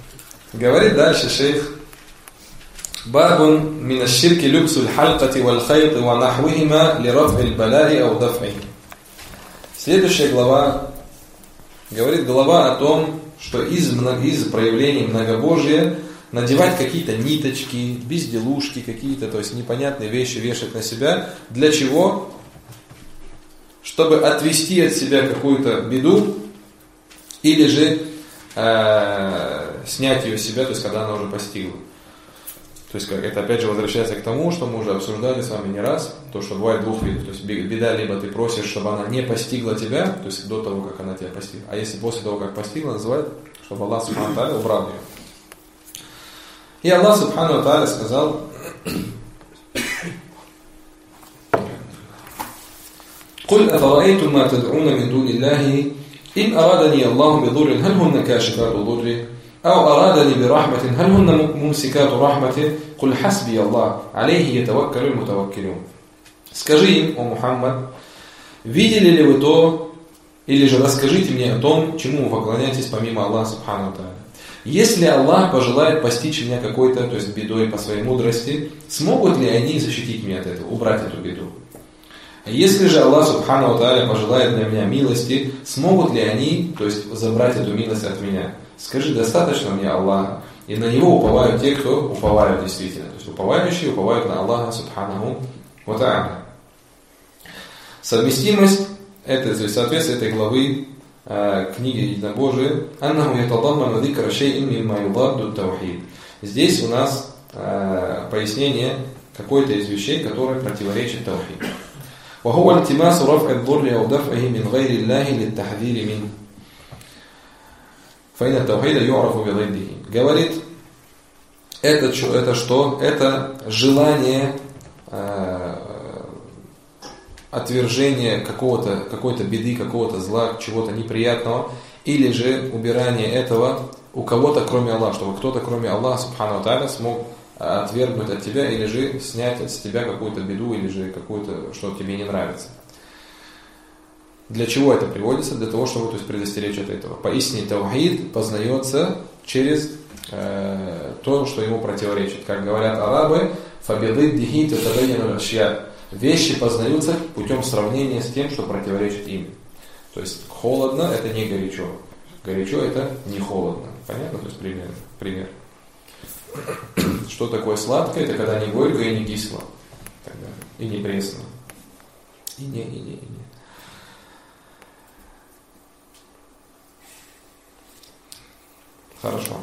Говорит дальше шейх. Бабун мин аш-ширки любсу аль-халкати валь-хайти ва нахвихима ли раф'и аль-балаи ау даф'ихи. Следующая глава говорит глава о том, что из проявлений многобожия надевать какие-то ниточки, безделушки какие-то, то есть непонятные вещи вешать на себя. Для чего? Чтобы отвести от себя какую-то беду или же снять ее с себя, то есть когда она уже постигла. То есть это опять же возвращается к тому, что мы уже обсуждали с вами не раз, то, что бывает двух видов. То есть беда, либо ты просишь, чтобы она не постигла тебя, то есть до того, как она тебя постигла. А если после того, как постигла, называют, чтобы Аллах Субхану ва Тааля убрал ее. И Аллах Субхану ва Тааля сказал: «Куль афараэйтум ма тад'уна мин дуни Аллахи, ин арадани Аллаху бидуррин, халь хунна кашифату дурри, ау арадани бирахматин, халь хунна мумсикату рахматин, куль хасби Аллах, алейхи ятаваккалю мутаваккилюн». Скажи им, о Мухаммад, видели ли вы то, или же расскажите мне о том, чему вы поклоняетесь помимо Аллаха Субхану ва Тааля. Если Аллах пожелает постичь меня какой-то, то есть бедой по своей мудрости, смогут ли они защитить меня от этого, убрать эту беду? Если же Аллах Субхану ва Тааля пожелает для меня милости, смогут ли они, то есть забрать эту милость от меня? Скажи, достаточно мне Аллаха, и на Него уповают те, кто уповают действительно. То есть уповающие уповают на Аллаха Субханаху ва Тааля. Совместимость, это, то есть соответствие этой главы книги Единобожия, «Аннаху ятадамману зикра шей'ин мимма юдадду ат-таухид». Здесь у нас пояснение какой-то из вещей, которые противоречат таухид. وهو التماس رفع الضر أو دفعه من غير الله للتحذير منه فإن التوحيد يعرف بضده. Говорит, это что? Это желание отвержения какой-то беды, какого-то зла, чего-то неприятного, или же убирание этого у кого-то, кроме Аллаха, чтобы кто-то, кроме Аллаха Субхану ва Тааля, смог отвергнуть от тебя, или же снять от тебя какую-то беду, или же какую-то, что тебе не нравится. Для чего это приводится? Для того, чтобы, то есть, предостеречь от этого. Поистине таухид познается через то, что ему противоречит. Как говорят арабы, «Фабидиддихи татабайяну ашья». Вещи познаются путем сравнения с тем, что противоречит им. То есть холодно – это не горячо. Горячо – это не холодно. Понятно? То есть пример. Что такое сладкое? Это когда не горько и не кисло. И не пресно. И не. Хорошо.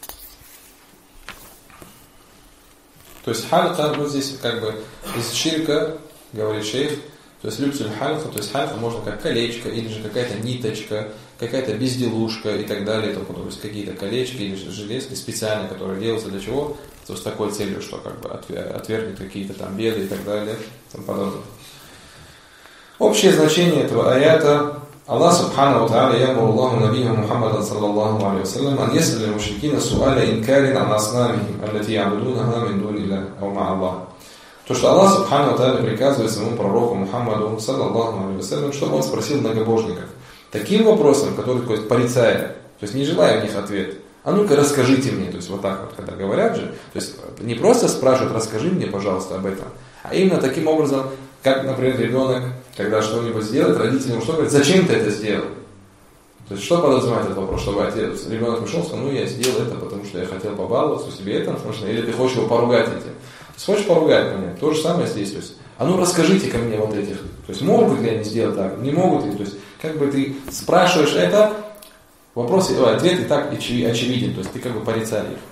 То есть халька, вот здесь как бы из ширка, говорит шейх, то есть любсуль халька, то есть халька можно как колечко, или же какая-то ниточка, какая-то безделушка и так далее, то есть какие-то колечки или же железки специально, которые делаются для чего? То есть с такой целью, что как бы отвергнет какие-то там беды и так далее, и тому подобное. Общее значение этого аята: Аллах Субхану ва Тааля ямуру Аллаху набийяху Мухаммадан саллаллаху алейхи ва саллям ан яс'аля аль-мушрикина су'аля инкарин ан аснамихим аллати я'будунаха мин дуни Аллах ау ма Аллах. То, что Аллах Субхану ва Тааля приказывает своему пророку Мухаммаду саллаллаху алейхи ва саллям, чтобы он спросил многобожников таким вопросом, который такой порицая, то есть не желая у них ответ. А ну-ка расскажите мне, то есть вот так вот, когда говорят же, то есть не просто спрашивают, расскажи мне, пожалуйста, об этом, а именно таким образом, как, например, ребенок, когда что-нибудь сделает, родители ему что говорят, зачем ты это сделал? То есть что подразумевает этот вопрос, чтобы отец, ребенок пришел и сказал, ну я сделал это, потому что я хотел побаловаться, себе это нужно, или ты хочешь его поругать этим. То есть хочешь поругать меня, то же самое здесь, то есть, а ну расскажите ко мне вот этих, то есть могут ли они сделать так, не могут ли, то есть как бы ты спрашиваешь это, вопрос, ответ и так очевиден, то есть ты как бы порицаешь их.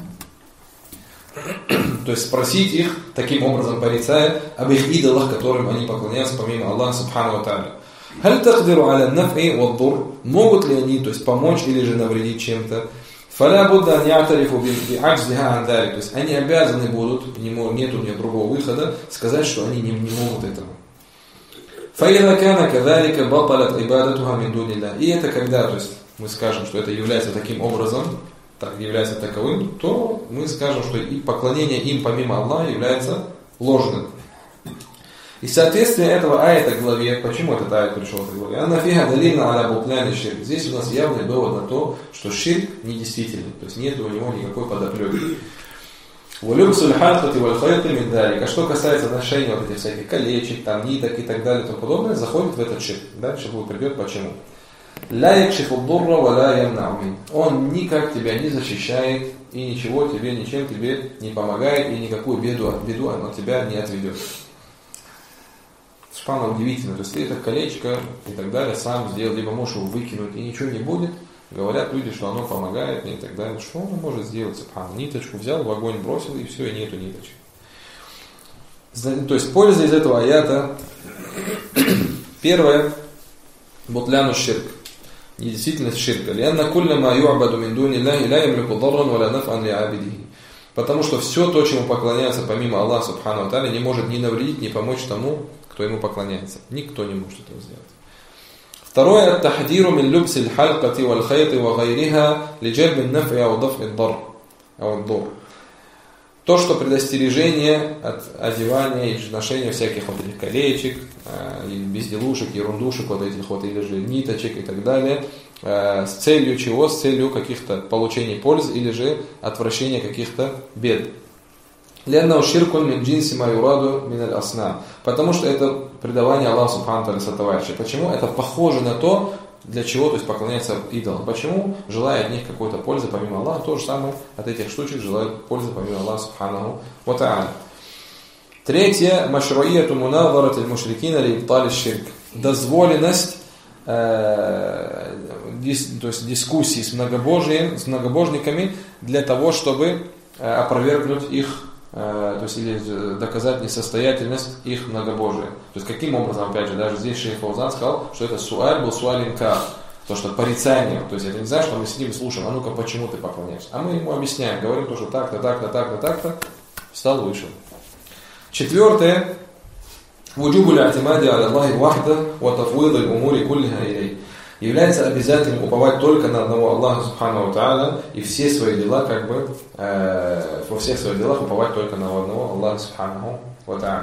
То есть спросить их, таким образом порицая, об их идолах, которым они поклоняются помимо Аллаха Субхану ва Тааля. Халь тaqdiru аля наф'и ва дур, могут ли они, то есть помочь или же навредить чем-то? Фаля будда ан я'тарифу би'аджзиха ан далик, то есть они обязаны будут, нету у них другого выхода, сказать, что они не могут этого. Фаида кана кадалика баталат ибадатуха мин дуни Аллах. И это когда, то есть мы скажем, что это является таким образом, так является таковым, то мы скажем, что и поклонение им помимо Аллаха является ложным. И соответствие этого аята к главе, почему этот аят пришел к главе? Анна фиха далильна аля бутляни ширк. Здесь у нас явный довод на то, что ширк недействительный, то есть нет у него никакой подоплеки. Валюбсуль хатхати вальхайты медалик. А что касается ношения вот этих всяких колечек, там, ниток и так далее и тому подобное, заходит в этот ширк. Дальше будет придет почему. Ля якшифу дурра ва ля ямна'у. Он никак тебя не защищает и ничего тебе, ничем тебе не помогает и никакую беду он от тебя не отведет. Шпана удивительно, то есть ты это колечко и так далее сам сделал, либо можешь его выкинуть и ничего не будет. Говорят люди, что оно помогает мне и так далее. Что он может сделать? Ниточку взял, в огонь бросил и все, и нету ниточки. То есть польза из этого аята. Первое. Бутляну ширк. Недействительность ширка. Потому что все то, чему поклоняется помимо Аллаха Субхану ва Тааля, не может ни навредить, ни помочь тому, кто ему поклоняется. Никто не может этого сделать. Второе. Ат-тахдиру мин любсиль халькати валь хайти ва гайриха ли джальби наф'и ау даф'и дар. То, что предостережение от одевания и ношения всяких вот этих колечек, безделушек, ерундушек, вот этих вот, или же ниточек и так далее, с целью чего? С целью каких-то получения пользы или же отвращения каких-то бед. Потому что это предавание Аллаху Субхану Тааля сотоварища. Почему? Это похоже на то, для чего, то есть поклоняется идолам. Почему? Желая от них какой-то пользы помимо Аллаха, то же самое от этих штучек желают пользы помимо Аллаха Субхану ва Тааля. Третье. Машруияту муназарати аль-мушрикина ли ибтали ширк. Дозволенность, то есть дискуссии с многобожниками для того, чтобы опровергнуть их, то есть или доказать несостоятельность их многобожия. То есть каким образом, опять же, даже здесь шейх Фаузан сказал, что это суаль был суалинка, то что порицание, то есть это не значит, что мы сидим и слушаем, а ну-ка почему ты поклоняешься, а мы ему объясняем, говорим то, что так-то, так-то, так-то, так-то, встал, вышел. Четвертое. Вуджубу л'атимади аля Аллахи вахда ва тафвид аль-умури куллиха илей. Является обязательным уповать только на одного Аллаха Субхану ва Тааля и все свои дела, как бы, во всех своих делах уповать только на одного Аллаха Субхану ва Тааля.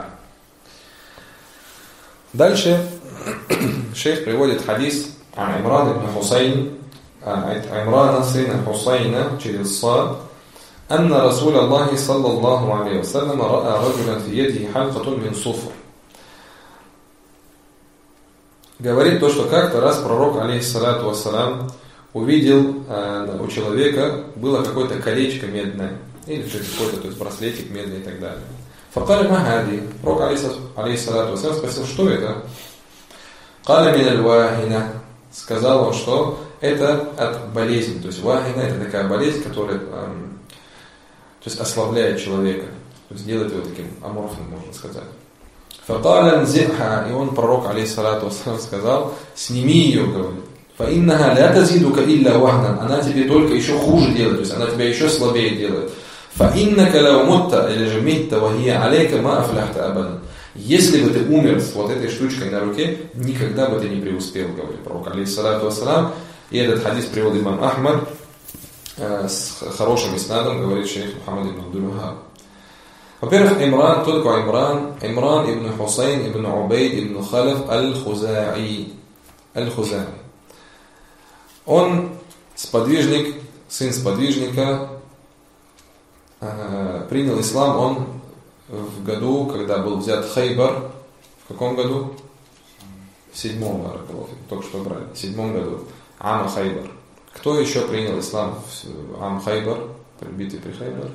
Дальше шейх приводит хадис Имрана ибн Хусайн, Имрана сына Хусайна через Сад, أن رسول الله صلى الله عليه وسلم رأى رجلا في يده حلقة من صفر. Говорит то, что как-то раз пророк, алейхиссалату вассалам, увидел у человека было какое-то колечко медное, или какой-то, то есть браслетик медный и так далее. Факали махади. Пророк, алейхиссалату вассалам, спросил, что это? Каля мин аль-вахина. Сказал он, что это от болезни. То есть вахина — это такая болезнь, которая то есть ослабляет человека, то есть делает его таким аморфным, можно сказать. Факаля нзиха. И он, пророк, алейхиссалату вассалам, сказал, сними ее, говорит. Фаиннаха ля тазидука илля вахна. Она тебе только еще хуже делает, то есть она тебя еще слабее делает. Фаиннака лау мутта или же митта вахия алейка ма афляхта абадан. Если бы ты умер с вот этой штучкой на руке, никогда бы ты не преуспел, говорит пророк, алейхиссалату вассалам. И этот хадис приводит имам Ахмад с хорошим иснадом, говорит шейх Мухаммад ибн Абдул-Ваххаб. Во-первых, Имран, кто такой Имран? Имран ибн Хусайн ибн Убейд ибн Халаф аль-Хузаи. Он сподвижник, сын сподвижника, принял ислам он в году, когда был взят Хайбар. В каком году? В 7-м, только что брали, в 7-м году. Ама Хайбар. Кто еще принял ислам в Ам Хайбар, битве при Хайбар?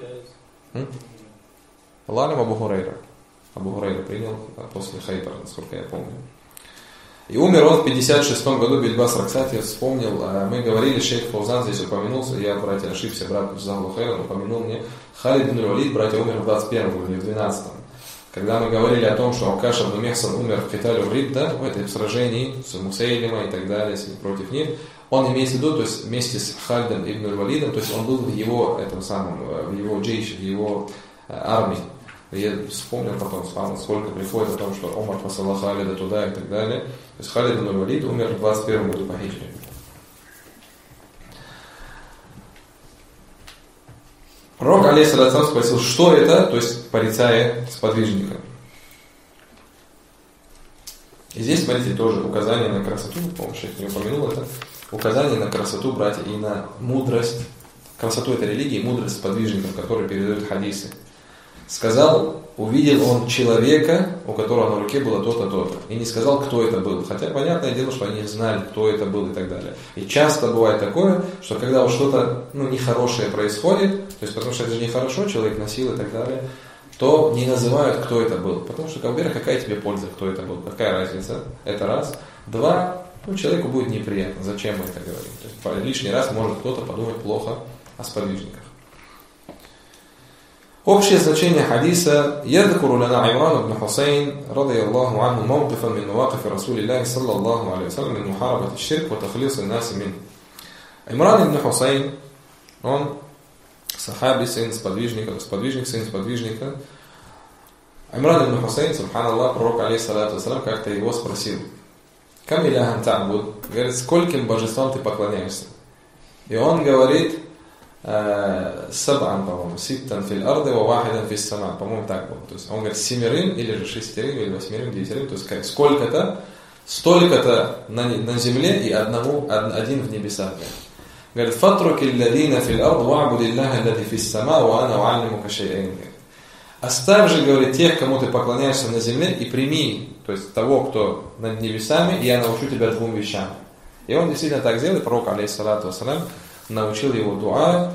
Лалим Абу Хурайра. Абу Хурайра принял после Хайбара, насколько я помню. И умер он в 56-м году, Бильбас Раксат, я вспомнил, мы говорили, шейх Фаузан здесь упомянулся, я, братья, ошибся, брат Джазаху Хайран упомянул мне, Халид ибн Валид, братья, умер в 21-м году, в 12-м. Когда мы говорили о том, что Акаш ибн Мехсан умер в Китале в Ридда, в этом сражении с Мусейлима и так далее, против них, он имеется в виду, то есть вместе с Халидом ибн Валидом, то есть он был в его, этом самом, в его джейше, в его армии. Я вспомнил потом, сколько приходит о том, что Омар посылал Халида туда и так далее. То есть Халид ибн Валид умер в 21 году по хиджре. Пророк, алейхиссалату вассалам, спросил, что это, то есть порицая сподвижника. И здесь, смотрите, тоже указание на красоту, по-моему, шейх не упомянул это, указание на красоту, братья, и на мудрость, красоту этой религии, мудрость сподвижников, которые передают хадисы. Сказал, увидел он человека, у которого на руке было то-то, то-то. И не сказал, кто это был. Хотя, понятное дело, что они знали, кто это был и так далее. И часто бывает такое, что когда вот что-то нехорошее происходит, то есть потому что это же нехорошо, человек носил и так далее, то не называют, кто это был. Потому что, во-первых, какая тебе польза, кто это был? Какая разница? Это раз. Два, человеку будет неприятно. Зачем мы это говорим? То есть лишний раз может кто-то подумать плохо о сподвижниках. Общее значение хадиса يذكر لنا عمران بن حسين رضي الله عنه موقفا من مواقف رسول الله صلى الله عليه وسلم من محاربة الشرك وتخليص الناس منه. Имран ибн Хусейн, он сахаби, сын сподвижника, сподвижник, сын сподвижника. Имран ибн Хусейн, субханаллах, пророк алейхиссалату вассалам, как-то его спросил: «Кам иляхан та'буд?» Говорит, скольким божествам ты поклоняешься? И он говорит: саб'ан, по-моему, ситтан фил арды ва вахидан фис сама. По-моему, так было. То есть он говорит 7, или же 6, или 8, 9. То есть сколько-то, столько-то на земле и один в небесах. Говорит: фатруки алладина фил арды вa'буд Аллаха аллади фис сама ва ана у'аллимука шай'айн. Оставь же, говорит, тех, кому ты поклоняешься на земле, и прими, то есть того, кто над небесами, и я научу тебя 2 вещам. И он действительно так сделал, и пророк, алейхиссалату вассалям, научил его дуа.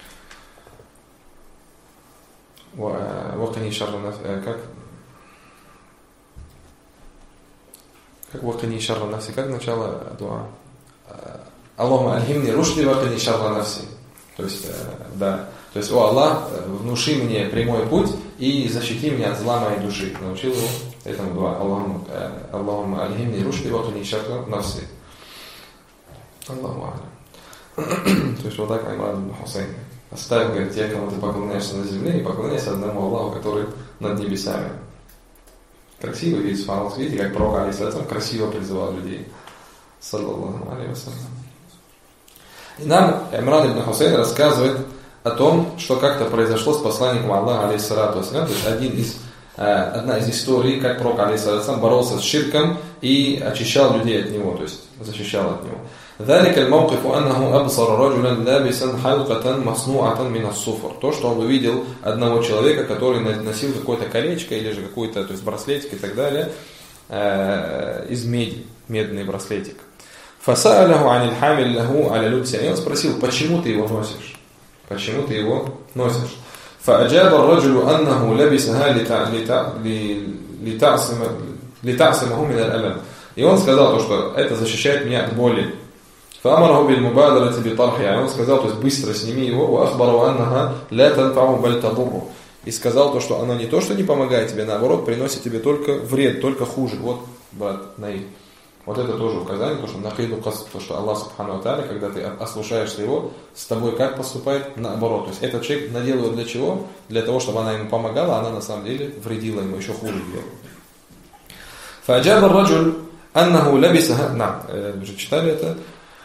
Вакани шарра нафси, как вакани шарра нафси, как начало дуа? Аллахума альхимни рушди вакани шарра нафси. То есть, да. То есть, о Аллах, внуши мне прямой путь и защити меня от зла моей души. Научил его этому дуа. Аллахума альхимни рушди вакани шарра нафси. Аллаху а'лям. То есть вот так Имран ибн Хусейн. Оставь, говорит, тех, кому ты поклоняешься на земле, и поклоняйся одному Аллаху, который над небесами. Красивый вид, субханаллах, видите, как пророк алейхиссалям красиво призывал людей. Саллаллаху алейхи вассалям. И нам Имран ибн Хусейн рассказывает о том, что как-то произошло с посланником Аллаха алейхиссалату вассалям. То есть одна из историй, как пророк алейхиссалям боролся с ширком и очищал людей от него, то есть защищал от него. ذلك الموقف أنه أبصر رجلا لابسا حلقة مصنوعة من الصفر. То, что он увидел одного человека, который носил какое-то колечко или же какой-то, то есть браслетик и так далее, из меди, медный браслетик. فسأله عن الحامل له على لبسه. И он спросил: почему ты его носишь? Почему ты его носишь? فأجاب الرجل أنه لبسها لتعصمه من الألم. И он сказал, что это защищает меня от боли. فأمره بالمبادرة بطرحها. Он сказал, то есть быстро сними его. وأخبره أنها لا تنفعه بل تضره. И сказал то, что она не то, что не помогает тебе, наоборот, приносит тебе только вред, только хуже. Вот, брат Наиль. Вот это тоже указание, то, что накиду касд, то, что Аллах субхану ва тааля, когда ты ослушаешься его, с тобой как поступает? Наоборот. То есть этот человек наделал для чего? Для того, чтобы она ему помогала, а она на самом деле вредила ему, еще хуже делала. فأجاب الرجل أنه لبسها. Уже читали это.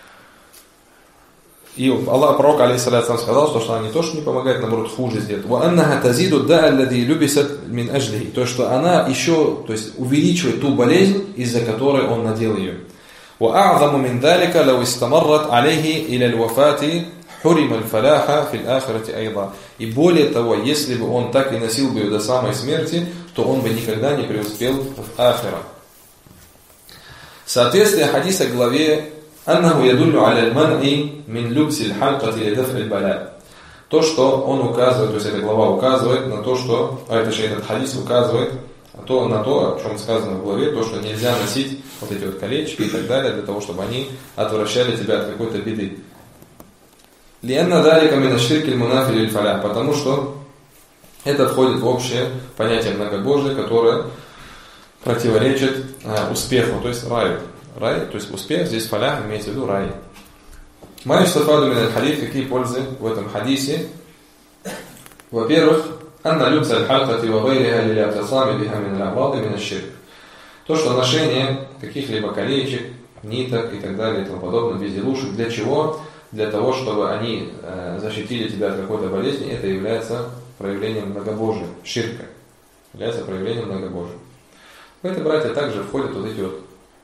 И Аллах, пророк, алейхиссалям, сказал, что она не то, что не помогает, наоборот, хуже сделает. وَأَنَّهَا تَزِيدُ الدَّاءَ الَّذِي لُبِسَتْ مِنْ أَجْلِهِ. То, что она еще, то есть, увеличивает ту болезнь, из-за которой он надел ее. وَأَعْظَمُ مِنْ ذَلِكَ لَوْ اسْتَمَرَّتْ عَلَيْهِ إِلَى الْوَفَاةِ حُرِمَ الْفَلَاحَ فِي الْآخِرَةِ أَيْضًا. И более того, если бы он так и носил бы ее до самой смерти, то он бы никогда не преуспел в ахира. Соответствие хадиса к главе أنه يدل على المنع من لبس الحلقة لدفع البلاء. То, что он указывает, то есть эта глава указывает на то, что, этот хадис указывает на то, о чем сказано в главе, то, что нельзя носить вот эти вот колечки и так далее, для того, чтобы они отвращали тебя от какой-то беды. لأن ذلك من الشرك المنافي للفلاح. Потому что это входит в общее понятие многобожия, которое противоречит успеху, то есть раю. Рай, то есть успех, здесь фалях имеется в виду рай. Ма юстафаду мин аль-хадис, какие пользы в этом хадисе? Во-первых, анна любса аль-халкати ва гайриха лили'тисами биха мин аль-амрады мин аш-ширк. То, что ношение каких-либо колечек, ниток и так далее и тому подобное, безделушек, для чего? Для того, чтобы они защитили тебя от какой-то болезни, это является проявлением многобожия, ширка. Является проявлением многобожия. В это, братья, также входят вот эти вот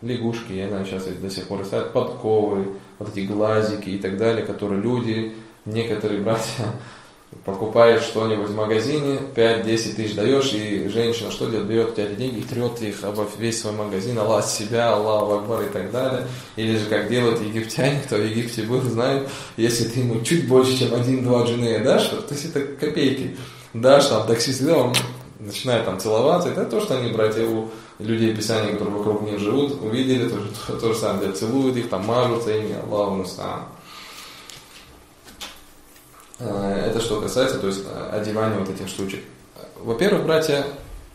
лягушки, я знаю, сейчас до сих пор ставят подковы, вот эти глазики и так далее, которые люди, некоторые братья, покупаешь что-нибудь в магазине, 5-10 тысяч даешь, и женщина что делает? Берет у тебя эти деньги и трет их об весь свой магазин, Аллах себя, Аллаху Акбар и так далее. Или же как делают египтяне, кто в Египте был, знает, если ты ему чуть больше, чем 1-2 джинея дашь, то есть это копейки, дашь, там таксист, он начинает там целоваться, это то, что они, братья, у людей Писания, которые вокруг них живут, увидели, то же самое, целуют их, там мажутся ими, Аллаху мустаан. Это что касается, то есть одевания вот этих штучек. Во-первых, братья,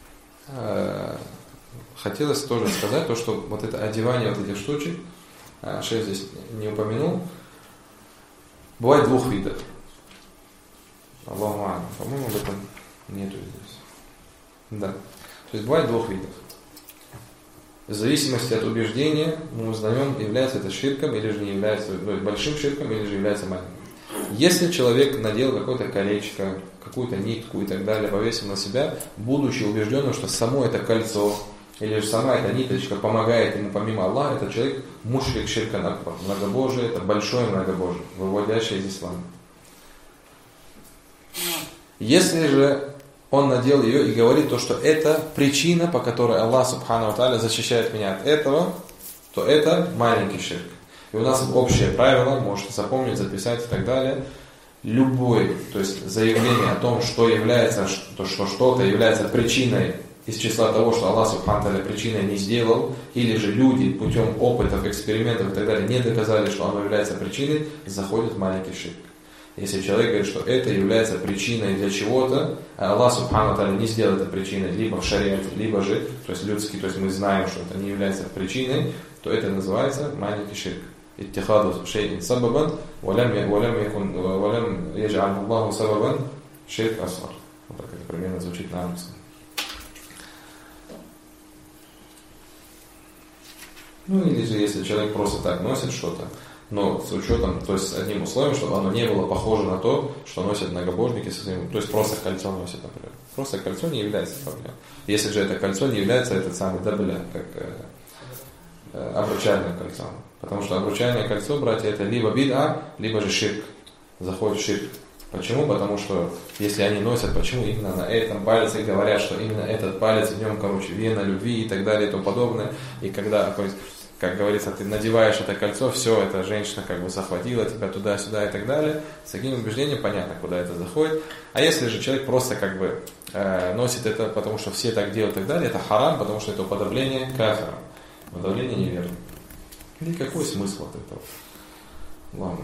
хотелось тоже сказать, то, что вот это одевание вот этих штучек, шейх здесь не упомянул, бывает двух видов. Аллаху а'лам, по-моему, об этом нету здесь. Да. То есть бывает двух видов. В зависимости от убеждения мы узнаем, является это ширком или же не является, большим ширком или же является маленьким. Если человек надел какое-то колечко, какую-то нитку и так далее, повесил на себя, будучи убежденным, что само это кольцо или же сама эта ниточка помогает ему помимо Аллаха, этот человек мушрик ширкан акбар, многобожие, это большое многобожие, выводящее из ислама. Если же он надел ее и говорит то, что это причина, по которой Аллах Субхану ва Тааля защищает меня от этого, то это маленький ширк. И у нас общее правило, можете запомнить, записать и так далее. Любое, то есть заявление о том, что является, что что-то является причиной из числа того, что Аллах Субхану ва Тааля причиной не сделал, или же люди путем опытов, экспериментов и так далее не доказали, что оно является причиной, заходит в маленький ширк. Если человек говорит, что это является причиной для чего-то, а Аллах Субхану ва Тааля не сделал это причиной, либо в шариате, либо же, то есть людский, то есть мы знаем, что это не является причиной, то это называется маленький ширк. اتخاذ شيء سببا ولم يجعل الله سببا شرك أصغر. Вот так это примерно звучит на английском. Ну или же если человек просто так носит что-то, но с учетом, то есть с одним условием, чтобы оно не было похоже на то, что носят многобожники со своим, то есть просто кольцо носят, например. Просто кольцо не является проблемой. Если же это кольцо не является этот самый дабля, как обручальное кольцо. Потому что обручальное кольцо, братья, это либо бид'а, либо же ширк. Заходит в ширк. Почему? Потому что если они носят, почему именно на этом пальце, говорят, что именно этот палец, в нем, вена любви и так далее и тому подобное. И когда, как говорится, ты надеваешь это кольцо, все, эта женщина захватила тебя туда-сюда и так далее. С таким убеждением понятно, куда это заходит. А если же человек просто носит это, потому что все так делают и так далее, это харам, потому что это уподобление кафира. Уподобление неверно. И какой смысл от этого? Ладно,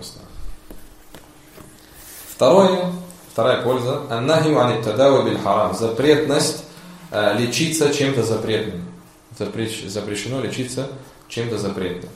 вторая польза. Аннахи ан ат-тадауи бил харам. Запретность лечиться чем-то запретным. Запрещено лечиться чем-то запретным.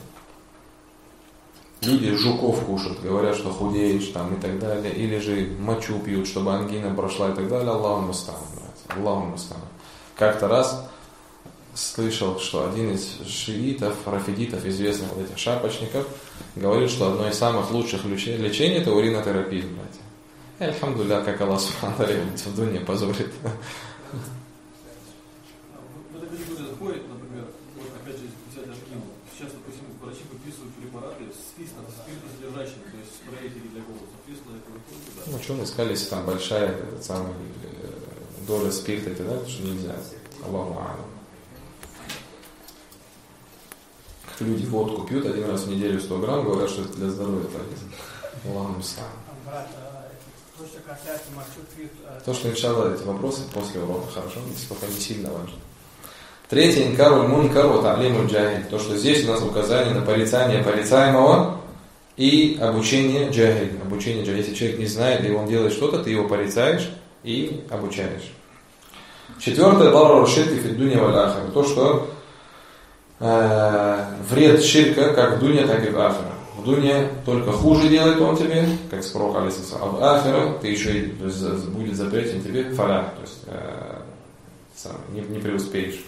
Люди жуков кушают, говорят, что худеешь там и так далее. Или же мочу пьют, чтобы ангина прошла и так далее. Аллаху мустаан. Аллаху мустаан. Как-то раз слышал, что один из шиитов, рафидитов, известных вот этих шапочников, говорит, что одно из самых лучших лечений это уринотерапия, братья. И альхамдулилля, как Аллах Субхану ва Тааля в дуне позорит. В этой категории заходит, например, вот опять же, взять ангину. Сейчас, допустим, врачи выписывают препараты спиртосодержащие, то есть спреи для голоса. Соответственно, это выходит, да. Ну, что мы сказали, если там большая доля спирта и так далее, что нельзя. Аллаху а'лам. Люди водку пьют один раз в неделю 100 грамм, говорят, что это для здоровья полезно. Аллаху мустаан. То, что касается мочу, То, что иншаллах эти вопросы после урока, хорошо, только не сильно важно. Третье, инкаруль мункару та'лимуль джахиль. То, что здесь у нас указание на порицание порицаемого и обучение джахиль. Обучение джахиль. Если человек не знает, и он делает что-то, ты его порицаешь и обучаешь. Четвертое, дарару ширки фид дуня валь ахира. То, что вред ширка как в дуне, так и в ахира. В дуне только хуже делает он тебе, как с пророком алейхиссалям, а в ахира ты еще и будет запретен тебе фалях, то есть не преуспеешь.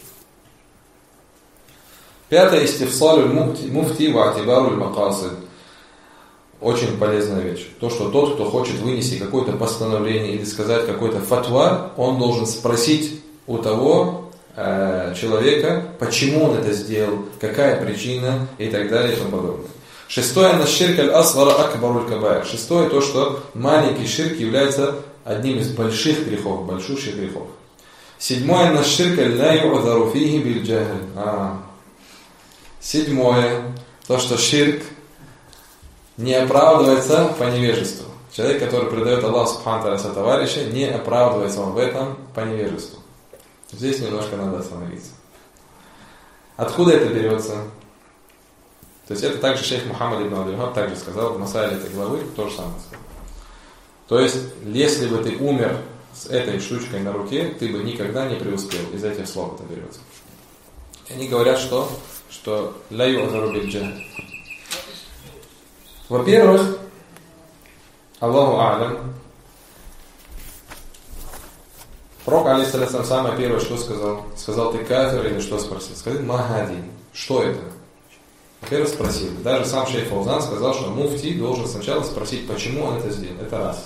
Пятое, истифсалюль муфти ва атибаруль макасид. Очень полезная вещь. То, что тот, кто хочет вынести какое-то постановление или сказать какой-то фатва, он должен спросить у того, человека, почему он это сделал, какая причина и так далее и тому подобное. Шестое, на ширк аль-асгара акбаруль кабаир. Шестое, то, что маленький ширк является одним из больших грехов, большущих грехов. Седьмое, на ширк ла ю'зару фихи биль джахл. Седьмое, то, что ширк не оправдывается по невежеству. Человек, который предает Аллаху субхану ва тааля товарища, не оправдывается он в этом по невежеству. Здесь немножко надо остановиться. Откуда это берется? То есть это также шейх Мухаммад ибн Абдул-Ваххаб также сказал в Масайле этой главы, то же самое сказал. То есть, если бы ты умер с этой штучкой на руке, ты бы никогда не преуспел. Из этих слов это берется. Они говорят, что ля ю'зару биль джахл. Во-первых, Аллаху а'лям, пророк, алейхиссалям, самое первое, что сказал? Сказал, ты кафир или что спросил? Сказал, магади. Что это? Во-первых, спросил. Даже сам шейх Фаузан сказал, что муфти должен сначала спросить, почему он это сделал. Это раз.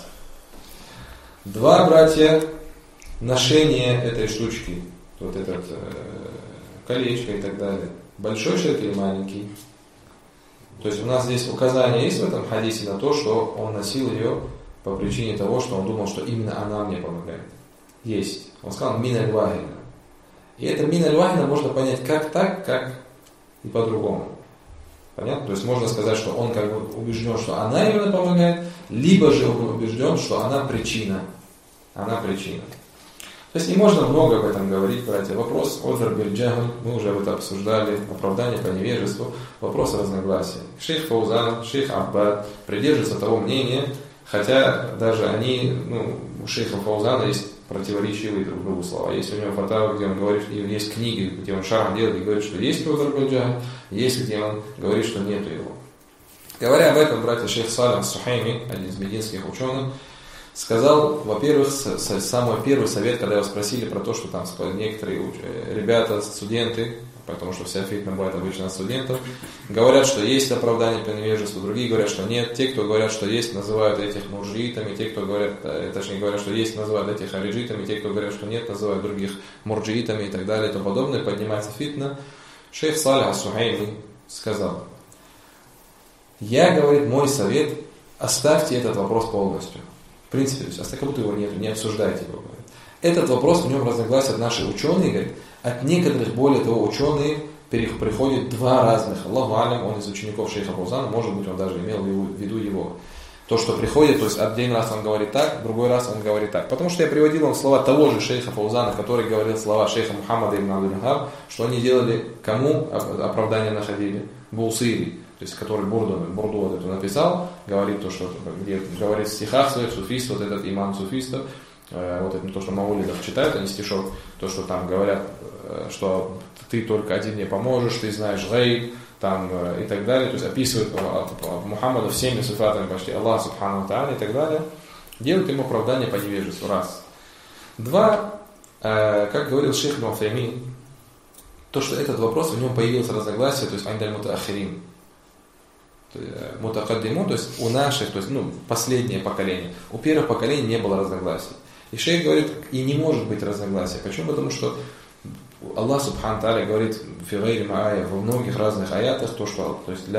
Два, братья, ношение этой штучки, вот этот колечко и так далее. Большой ширк или маленький? То есть у нас здесь указание есть в этом хадисе на то, что он носил ее по причине того, что он думал, что именно она мне помогает. Есть. Он сказал мин аль-вахина. И это мин аль-вахина можно понять как так, как и по-другому. Понятно? То есть можно сказать, что он как бы убежден, что она именно помогает, либо же он убежден, что она причина. Она причина. То есть не можно много об этом говорить, братья. Вопрос озар биль джахл, мы уже это обсуждали, оправдание по невежеству, вопрос разногласия. Шейх Фаузан, шейх Аббад придерживаются того мнения, хотя даже они, у шейха Фаузана есть противоречивые друг другу слова. Есть у него фатава, где он говорит, и есть книги, где он шарх делает и говорит, что есть озар биль джахл, есть где он говорит, что нету его. Говоря об этом, братья, шейх Салих Сухайми, один из мединских ученых, сказал, во-первых, самый первый совет, когда его спросили про то, что там некоторые ребята, студенты, потому что вся фитна бывает обычно от студентов, говорят, что есть оправдание по невежеству, другие говорят, что нет. Те, кто говорят, что есть, называют этих мурджиитами, те, кто говорят, точнее говорят, что есть, называют этих хариджитами, те, кто говорят, что нет, называют других мурджиитами и так далее и тому подобное, поднимается фитна. Шейх Салих ас-Сухайми сказал, говорит, мой совет, оставьте этот вопрос полностью. В принципе, как будто его нет, не обсуждайте его. Этот вопрос, в нем разногласят наши ученые, говорят, от некоторых, более того, ученые приходят два разных. Аллаху алям, он из учеников шейха Фаузана, может быть, он даже имел в виду его. То, что приходит, то есть один раз он говорит так, другой раз он говорит так. Потому что я приводил вам слова того же шейха Фаузана, который говорил слова шейха Мухаммада ибн Абдул-Ваххаб, что они делали, кому оправдание находили? Бусири. То есть, который бурду вот эту написал, говорит то, что где говорит в стихах своих, суфист, вот этот имам суфистов, вот это то, что на улицах читают, они стишок, то, что там говорят, что ты только один мне поможешь, ты знаешь гайб, там и так далее, то есть описывают Мухаммада всеми сифатами почти Аллах субхану ва тааля и так далее, делают ему оправдание по невежеству, раз. Два, как говорил шейх ибн Утаймин, то, что этот вопрос, в нем появилось разногласие, то есть андаль мутаахирин, мутакаддимун, то есть у наших, то есть последнее поколение, у первых поколений не было разногласий. И шейх говорит, и не может быть разногласия. Почему? Потому что Аллах субхану тааля говорит во многих разных аятах, то, что, то есть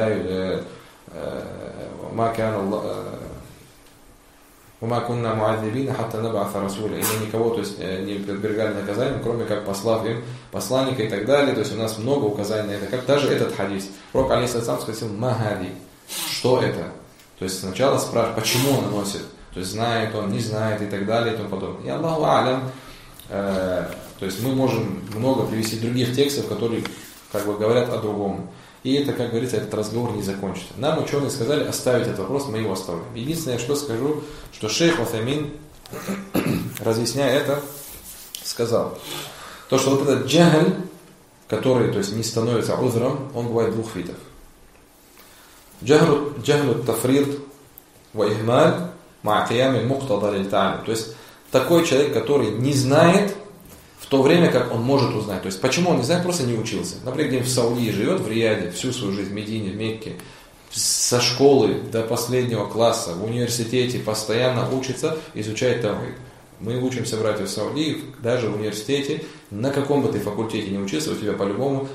«Ума кунна муадзибина хатта наб'атха расуля». И мы никого, то есть, не подвергали наказанию, кроме как послав им посланника и так далее. То есть у нас много указаний на это. Как даже этот хадис. Пророк алейхиссалям спросил, магади, что это? То есть сначала спрашивает, почему он носит. То есть знает он, не знает и так далее и тому подобное. И Аллаху алям, то есть мы можем много привести других текстов, которые как бы говорят о другом. И это, как говорится, этот разговор не закончится. Нам ученые сказали оставить этот вопрос, мы его оставим. Единственное, что скажу, что шейх Утаймин, разъясняя это, сказал, то, что вот этот джахль, который, то есть, не становится узром, он бывает двух видов. Джахлю тафрид ва ихмаль ма киями муктада лиль та'алим. То есть такой человек, который не знает в то время, как он может узнать. То есть почему он не знает, просто не учился. Например, где-нибудь в Саудии живет, в Рияде, всю свою жизнь, в Медине, в Мекке, со школы до последнего класса, в университете постоянно учится, изучает таухид. Мы учимся, братья, в Сауди, даже в университете, на каком бы ты факультете не учился, у тебя по-любому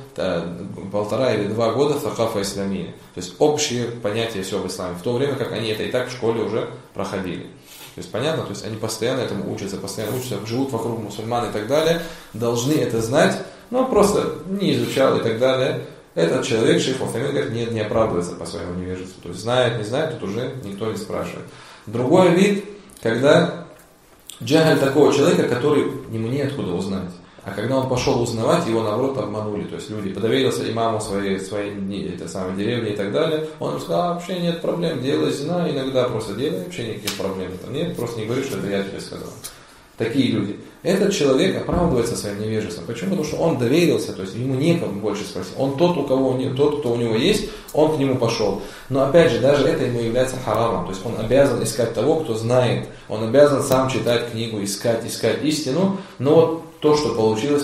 1,5 или 2 года факафа исламия. То есть общие понятия все в исламе. В то время как они это и так в школе уже проходили. То есть понятно, то есть они постоянно этому учатся, живут вокруг мусульман и так далее, должны это знать, но просто не изучал и так далее. Этот человек, шейх Утаймин, говорит, нет, не оправдывается по своему невежеству. То есть знает, не знает, тут уже никто не спрашивает. Другой вид, когда джахаль такого человека, который ему неоткуда узнать. А когда он пошел узнавать, его наоборот обманули. То есть люди подоверился имаму своей деревни и так далее. Он сказал, вообще нет проблем, делай зина, иногда просто делай, вообще никаких проблем нет, просто не говори, что это я тебе сказал. Такие люди. Этот человек оправдывается своим невежеством. Почему? Потому что он доверился, то есть ему некому больше спросить. Он тот, кто у него есть, он к нему пошел. Но опять же, даже это ему является харамом. То есть он обязан искать того, кто знает. Он обязан сам читать книгу, искать истину. Но вот то, что получилось.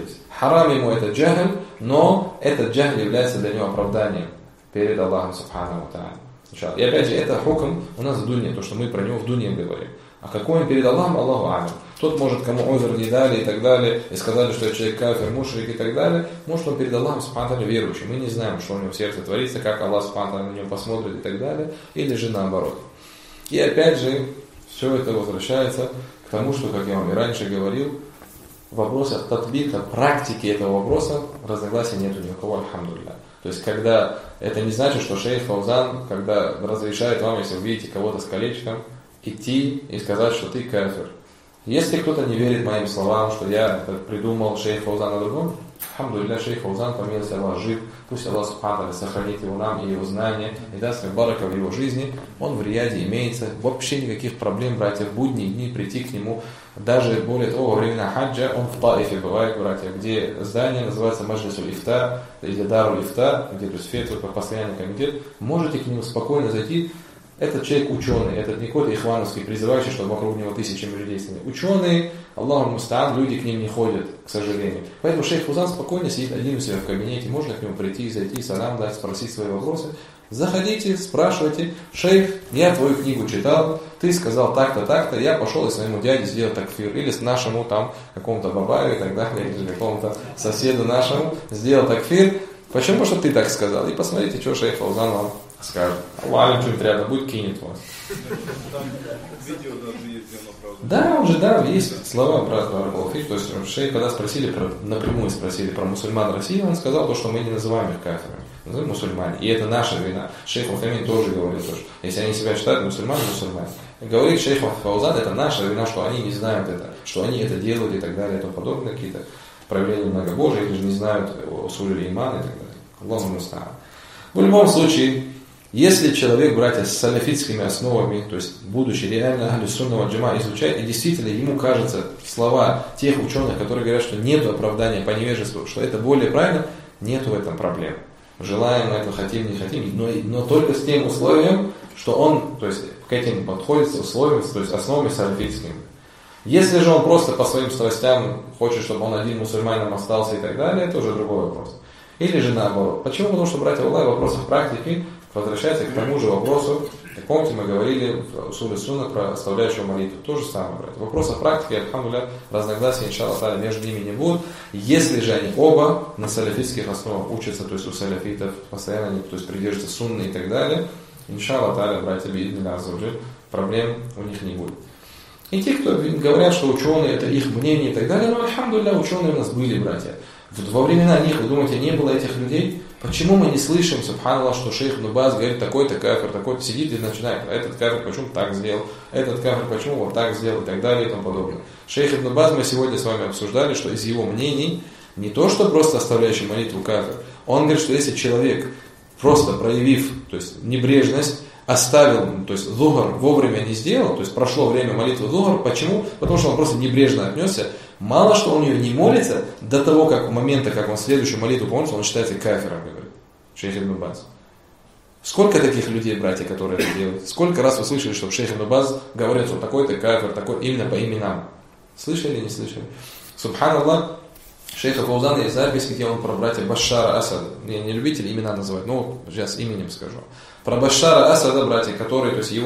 Харам ему это джахаль, но этот джахаль является для него оправданием перед Аллахом Субхану ва Тааля. И опять же, это хукм у нас в дуне, то, что мы про него в дуне говорим. А какой он перед Аллахом, Аллаху алям. Тот, может, кому озер не дали и так далее, и сказали, что это человек кафир, мушрик и так далее, может, он перед Аллахом Субхану ва Тааля верующий. Мы не знаем, что у него в сердце творится, как Аллах Субхану ва Тааля на него посмотрит и так далее, или же наоборот. И опять же, все это возвращается к тому, что, как я вам и раньше говорил, в вопросах татбика, практики этого вопроса разногласий нету ни у кого, альхамдулилля. То есть, когда это не значит, что шейх Фаузан, когда разрешает вам, если вы видите кого-то с колечком, идти и сказать, что ты кафир. Если кто-то не верит моим словам, что я придумал шейх Фаузан на другом, альхамдулилля, шейх Фаузан, по милости Аллаха, жив, пусть Аллах Субхану сохранит его нам и его знания, и даст мне барака в его жизни, он в Рияде имеется, вообще никаких проблем, братья, в будние дни прийти к нему. Даже, более того, во времена хаджа он в Таифе бывает, братья, где здание называется Маджлисуль Ифта, или Даруль Ифта, где, то есть, фетвы, постоянный комитет, можете к нему спокойно зайти. Этот человек ученый, этот не какой-то ихвановский, призывающий, чтобы вокруг него тысячами людей стояли. Ученые, Аллаху мустаан, люди к ним не ходят, к сожалению. Поэтому шейх Фаузан спокойно сидит один у себя в кабинете, можно к нему прийти, зайти, салам дать, спросить свои вопросы. Заходите, спрашивайте, шейх, я твою книгу читал, ты сказал так-то, так-то, я пошел и своему дяде сделал такфир, или с нашему там какому-то бабаю и так далее, или какому-то соседу нашему сделал такфир. Почему? Что ты так сказал? И посмотрите, что шейх Фаузан вам скажет. Аллах, что-нибудь рядом будет, кинет вас. Там видео даже есть, где он оправдывает. Да, он же, да, есть слова про Баракалуфик. То есть шейх, когда напрямую спросили про мусульман России, он сказал то, что мы не называем их кафирами. Называем мусульмане. И это наша вина. Шейх Утаймин тоже говорит, что если они себя считают мусульмане. Говорит шейх Фаузан, это наша вина, что они не знают это, что они это делают и так далее, и тому подобное, какие-то проявления многобожия, или же не знают усуль имана и так далее. Аллаху мустаан. В любом случае, если человек, братья, с салафитскими основами, то есть будучи реально ахлю сунна валь джамаа, изучает, и действительно ему кажется слова тех ученых, которые говорят, что нет оправдания по невежеству, что это более правильно, нет в этом проблем. Желаем мы этого, хотим, не хотим, но только с тем условием, что он, то есть к этим подходит с условиями, то есть основами салафитскими. Если же он просто по своим страстям хочет, чтобы он один мусульманином остался и так далее, это уже другой вопрос. Или же наоборот. Почему? Потому что, братья Аллах, в вопросах практики возвращается к тому же вопросу, как помните, мы говорили в усуле сунна про оставляющего молитву. То же самое, братья. В вопросах практики, альхамдулилля, разногласий, иншаллах та'аля, между ними не будет. Если же они оба на салафитских основах учатся, то есть у салафитов, постоянно они, то есть придерживаются сунны и так далее, иншаллах та'аля, братья, би'иднилля аззаваджаль, проблем у них не будет. И те, кто говорят, что ученые, это их мнение и так далее, но, альхамдулилля, ученые у нас были, братья. Во времена них, вы думаете, не было этих людей? Почему мы не слышим, субханаллах, что шейх Ибн Баз говорит, такой-то кафир, такой-то сидит и начинает, этот кафир почему так сделал, этот кафир почему вот так сделал и так далее и тому подобное. Шейх Ибн Баз мы сегодня с вами обсуждали, что из его мнений не то, что просто оставляющий молитву кафир, он говорит, что если человек, просто проявив, то есть небрежность, оставил, то есть зухр вовремя не сделал, то есть прошло время молитвы зухр, почему? Потому что он просто небрежно отнесся. Мало что он ее не молится, до того, как момента, как он следующую молитву помолится, он считается кафиром, говорит шейх Ибн Баз. Сколько таких людей, братья, которые это делают? Сколько раз вы слышали, что шейх Ибн Баз говорит, что такой-то кафир, такой, именно по именам? Слышали или не слышали? Субханаллах, шейха Фаузана есть запись, где он про братья Башара Асада. Я не любитель имена называть, но сейчас именем скажу. Про Башара Асада, братья, который, то есть его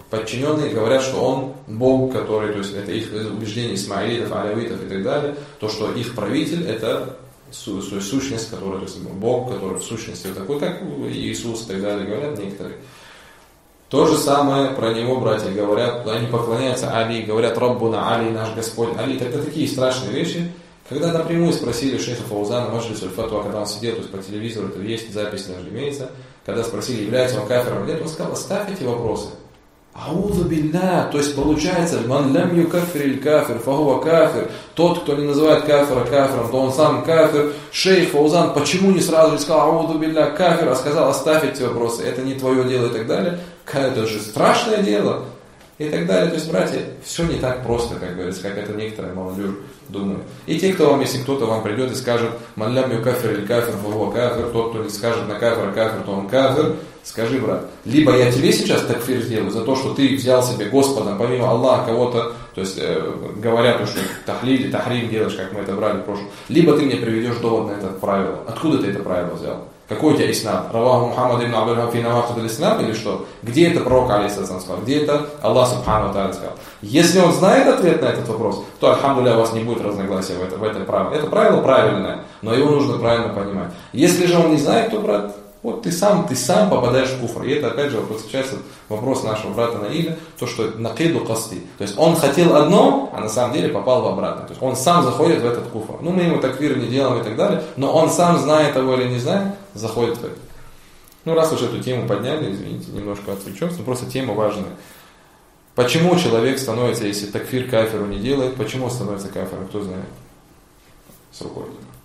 подчиненные говорят, что он Бог, который, то есть это их убеждение исмаилитов, алявитов и так далее, то, что их правитель это сущность, которая, то есть Бог, который в сущности вот такой, как Иисус и так далее, говорят некоторые. То же самое про него братья говорят, они поклоняются Али, говорят Раббуна Али, наш Господь Али. Это такие страшные вещи. Когда напрямую спросили шейха Фаузана, Маджлис аль-Фатва, когда он сидел, то есть по телевизору, это есть, запись даже имеется, когда спросили, является он кафиром или нет, он сказал, оставь эти вопросы. Аузу билля, то есть получается, ман лям юкафир иль кафир, фахува кафир, тот, кто не называет кафира кафиром, то он сам кафир. Шейх Фаузан почему не сразу не сказал аузу билля кафир, а сказал, оставь эти вопросы, это не твое дело и так далее. Это же страшное дело и так далее. То есть, братья, все не так просто, как говорится, как это некоторые молодежь думают. И те, кто вам, если кто-то вам придет и скажет, ман лям юкафир иль кафир, фахува кафир, тот, кто не скажет на кафира кафир, то он кафир. Скажи, брат, либо я тебе сейчас такфир сделаю за то, что ты взял себе Господом, помимо Аллаха, кого-то, то есть говорят, что тахлиль, тахрим делаешь, как мы это брали в прошлом, либо ты мне приведешь довод на это правило. Откуда ты это правило взял? Какой у тебя иснад? Раваху Мухаммад ибн Абдул фи навахид аль-Ислам или что? Где это пророк алейхиссалям сказал? Где это Аллах субхану ва тааля сказал? Если он знает ответ на этот вопрос, то, альхамдулилля, у вас не будет разногласия в этом правиле. Это правило правильное, но его нужно правильно понимать. Если же он не знает, то, брат, вот ты сам попадаешь в куфр. И это опять же подключается вопрос нашего брата Наиля, то, что накиду касти. То есть он хотел одно, а на самом деле попал в обратное. То есть он сам заходит в этот куфр. Ну мы ему такфир не делаем и так далее, но он сам, зная того или не знает, заходит в это. Ну раз уж эту тему подняли, извините, немножко отвлечемся, но просто тема важная. Почему человек становится, если такфир кафиру не делает, почему он становится кафиром, кто знает? С рукой.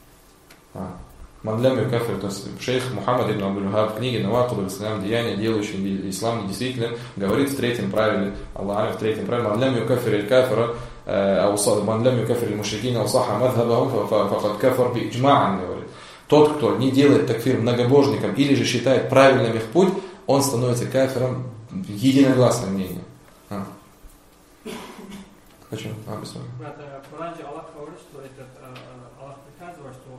Ман лям юкафир, то есть шейх Мухаммад ибн Абдул Вахаб в книге Навакид аль-Ислам, деяния, делающие ислам недействительным, говорит в третьем правиле, Аллах в третьем правиле, ман лям юкафир иль-кафира, ман лям юкафир иль-мушрикина, усаха мадхабаху, факад кафар би иджма'ан, говорит. Тот, кто не делает такфир многобожником или же считает правильным их путь, он становится кафиром единогласным мнением. Почему? Бесспорно. Брат, в Коране Аллах говорит, что Аллах приказывает, что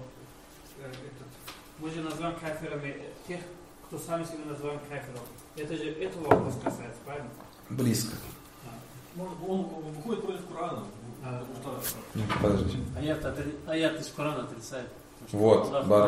мы же называем кафирами тех, кто сами себя называем кафиром. Это же этого вопрос касается, правильно? Близко. Он выходит против Корана. Подождите. Аят из Корана отрицает. Вот,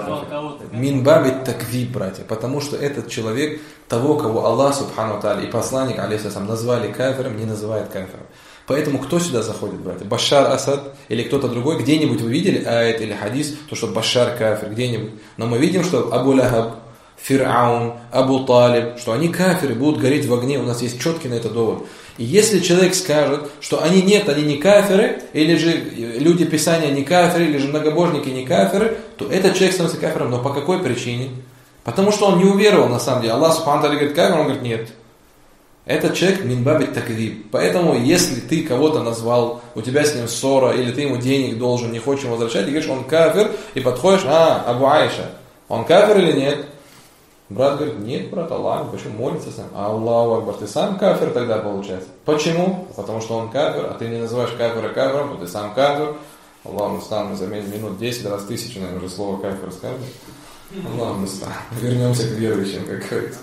минбаби таквиб, братья, потому что этот человек, того, кого Аллах субхану тааля и посланник алейхиссалям назвали кафиром, не называет кафиром. Поэтому кто сюда заходит, братья? Башар Асад или кто-то другой? Где-нибудь вы видели аят или хадис, то что Башар кафир, где-нибудь? Но мы видим, что Абу Лахаб, Фир'аун, Абу Талиб, что они кафиры, будут гореть в огне. У нас есть четкий на это довод. И если человек скажет, что они не кафиры, или же люди Писания не кафиры, или же многобожники не кафиры, то этот человек становится кафиром. Но по какой причине? Потому что он не уверовал на самом деле. Аллах субхану тааля говорит кафир, он говорит нет. Этот человек минбаби таквиб. Поэтому, если ты кого-то назвал, у тебя с ним ссора, или ты ему денег должен, не хочешь ему возвращать, и говоришь, он кафир, и подходишь, Абу Айша, он кафир или нет? Брат говорит, нет, брат, Аллах, почему молится сам? Аллаху Акбар, ты сам кафир тогда получается. Почему? Потому что он кафир, а ты не называешь кафира кафиром, то ты сам кафир. Аллаху мустан, мы заметим минут 10 раз 1000, наверное, уже слово кафир скажем. Аллаху мустан. Вернемся к верующим, как говорится.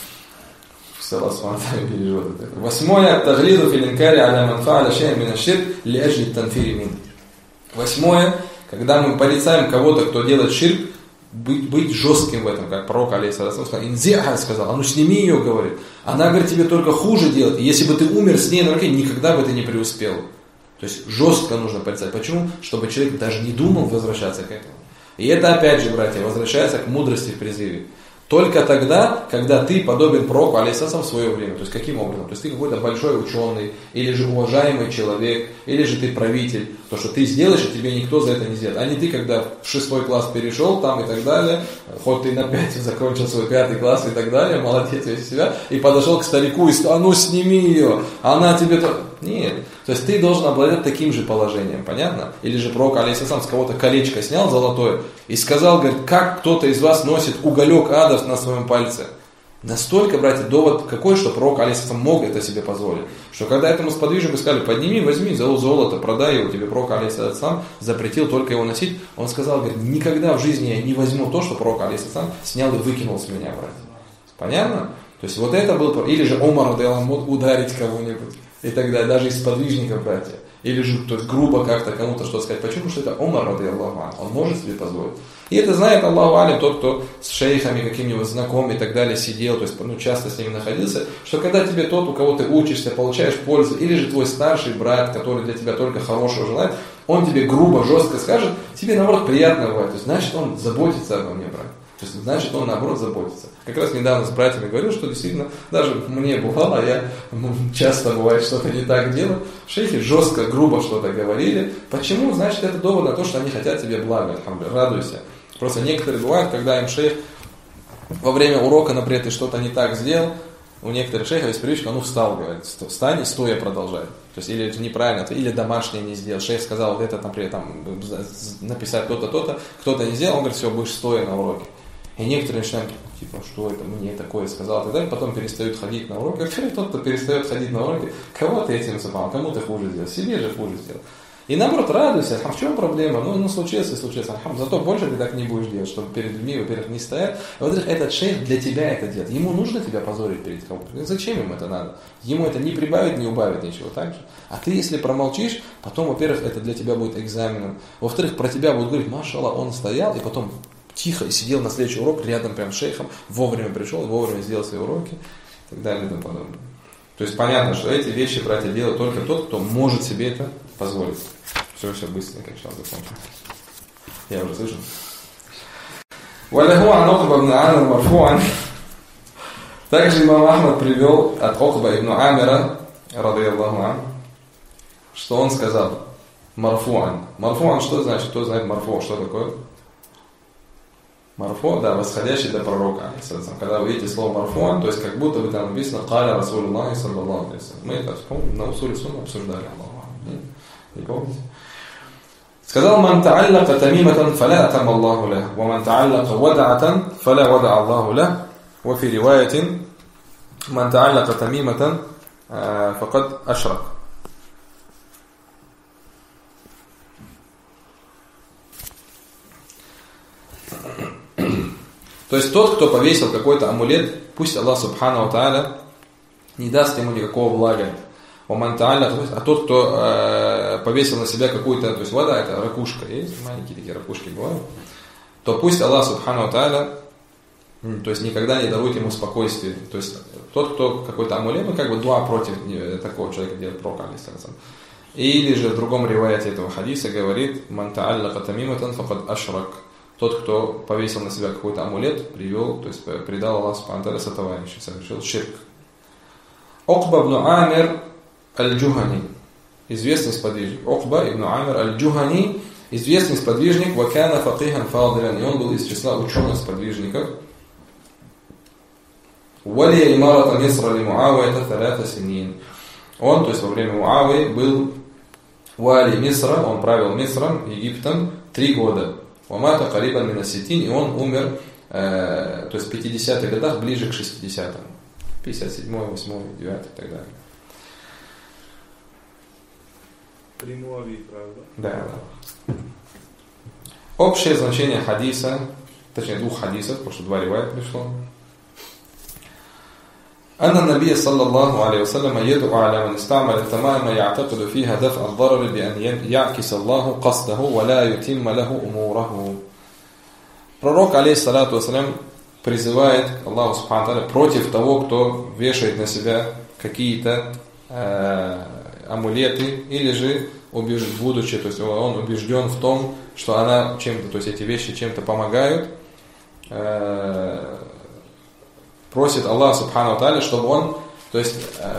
Аллах бережет это. Восьмое. Таглиду филинкари аля манфа аля шейн мин аширк ли ажли танфири мин. Восьмое. Когда мы порицаем кого-то, кто делает ширк, быть жестким в этом, как пророк алейхиссалям сказал, инзиха сказал, а ну сними ее, говорит. Она, говорит, тебе только хуже делает. И если бы ты умер с ней на руке, никогда бы ты не преуспел. То есть жестко нужно порицать. Почему? Чтобы человек даже не думал возвращаться к этому. И это опять же, братья, возвращается к мудрости в призыве. Только тогда, когда ты подобен пророку алейхиссалям в свое время. То есть каким образом? То есть ты какой-то большой ученый, или же уважаемый человек, или же ты правитель. То, что ты сделаешь, и тебе никто за это не сделает. А не ты, когда в 6 класс перешел там и так далее, хоть ты на 5 закончил свой 5 класс и так далее, молодец весь себя, и подошел к старику и сказал, а ну сними ее, она тебе то... Нет. То есть ты должен обладать таким же положением, понятно? Или же пророк алейхиссалям с кого-то колечко снял золотое и сказал, говорит, как кто-то из вас носит уголек ада на своем пальце. Настолько, братья, довод какой, что пророк алейхиссалям мог это себе позволить. Что когда этому сподвижнику сказали, подними, возьми золото, продай его, тебе пророк алейхиссалям запретил только его носить, он сказал, говорит, никогда в жизни я не возьму то, что пророк алейхиссалям снял и выкинул с меня, братья. Понятно? То есть вот это был, или же Умар мог ударить кого-нибудь, и тогда даже из сподвижников братья, или же то есть, грубо как-то кому-то что сказать. Почему? Потому что это Умар, он может себе позволить. И это знает Аллаху алим, тот, кто с шейхами каким-нибудь знакомым и так далее сидел, то есть часто с ними находился, что когда тебе тот, у кого ты учишься, получаешь пользу, или же твой старший брат, который для тебя только хорошего желает, он тебе грубо, жестко скажет, тебе наоборот приятно бывает. То есть значит он заботится обо мне, брат. То есть значит он наоборот заботится. Как раз недавно с братьями говорил, что действительно, даже мне бывало, я часто бывает что-то не так делаю, шейхи жестко, грубо что-то говорили. Почему? Значит это довод на то, что они хотят тебе блага, радуйся. Просто некоторые бывают, когда им шейх во время урока, например, ты что-то не так сделал, у некоторых шейхов есть привычка, встал, говорит, встань и стоя продолжай. То есть или неправильно, или домашнее не сделал. Шейх сказал, вот это, например, написать то-то, то-то, кто-то не сделал, он говорит, все, будешь стоя на уроке. И некоторые начинают, что это мне такое сказал, и так далее, потом перестают ходить на уроки. Вообще тот, кто перестает ходить на уроки, кого ты этим запал, кому ты хуже сделал, себе же хуже сделал. И наоборот, радуйся, в чем проблема? Случилось и случилось. Зато больше ты так не будешь делать, чтобы перед людьми, во-первых, не стоять. Во-вторых, этот шейх для тебя это делает. Ему нужно тебя позорить перед кому-то. Зачем ему это надо? Ему это не прибавит, не убавит ничего, так же. А ты, если промолчишь, потом, во-первых, это для тебя будет экзаменом. Во-вторых, про тебя будут говорить, машалла, он стоял, и потом тихо сидел на следующий урок рядом прям с шейхом, вовремя пришел, вовремя сделал свои уроки, и так далее и тому подобное. То есть понятно, что эти вещи, братья, делают только тот, кто может себе это позволить. Все быстренько, сейчас закончим. Я уже слышал. وله عن عقبة بن عامر مرفوعا. Также имам Ахмад привел от Окба ибн Амира, ради Аллаху ан, что он сказал, марфуан. Марфуан что значит? Кто знает марфу? Что такое? Марфу, да, восходящий до пророка. Когда вы видите слово марфуан, то есть как будто бы там написано «Каля Расулуллахи саллаллаху алейхи ва саллям». Мы это на усуле сунна обсуждали. Не помните? Сказал: «Ман та'аллака тамиматан фаля атамма Аллаху лах, ва ман та'аллака вад'атан фаля вад'a Аллаху лах, ва фи риваятин ман та'аллака тамиматан факад ашрак». То есть тот, кто повесил какой-то амулет, пусть Аллах Субхану ва Тааля не даст ему никакого блага. А тот, кто повесил на себя какую-то, то есть вода, это ракушка, есть маленькие такие ракушки бывают, то пусть Аллах Субхану ва Тааля, то есть никогда не дарует ему спокойствие. То есть тот, кто какой-то амулет, как бы дуа против такого человека делает пророк, алейхиссалям. Или же в другом риваяте этого хадиса говорит: «Ман та'аллака тамиматан факад ашрак». Тот, кто повесил на себя какой-то амулет, привел, то есть предал Аллаху Субхану ва Тааля сотоварища, совершил ширк. Окба ибн Амир аль-Джухани, известный сподвижник. Окба ибн Амир аль-Джухани, известный сподвижник, вакана факихан фадилян, и он был из числа ученых сподвижников. Вали имарата Мисра ли Муавията талята синин. Он, то есть во время Муавии, был вали Мисра, он правил Мисром, Египтом, 3 года. Вамата карибан минаситин, и он умер, то есть в 50-х годах, ближе к 60-м. 57-й, 8-й, 9-й и так далее. При Муавии, правда? Да. Общее значение хадиса, точнее 2 хадисов, потому что 2 ривайта пришло. أن النبي صلى الله عليه وسلم يدعو على من استعمل التمائم يعتقد فيها دفع الضرر بأن يعكس الله قصده ولا يتم له أموره. Пророк, алейхиссалату вассалям, призывает Аллаху Субхану ва Тааля против того, кто вешает на себя какие-то амулеты, или же будучи, то есть он убежден в том, что она чем-то, то есть эти вещи чем-то помогают, просит Аллах Субхану ва Тааля, чтобы он, то есть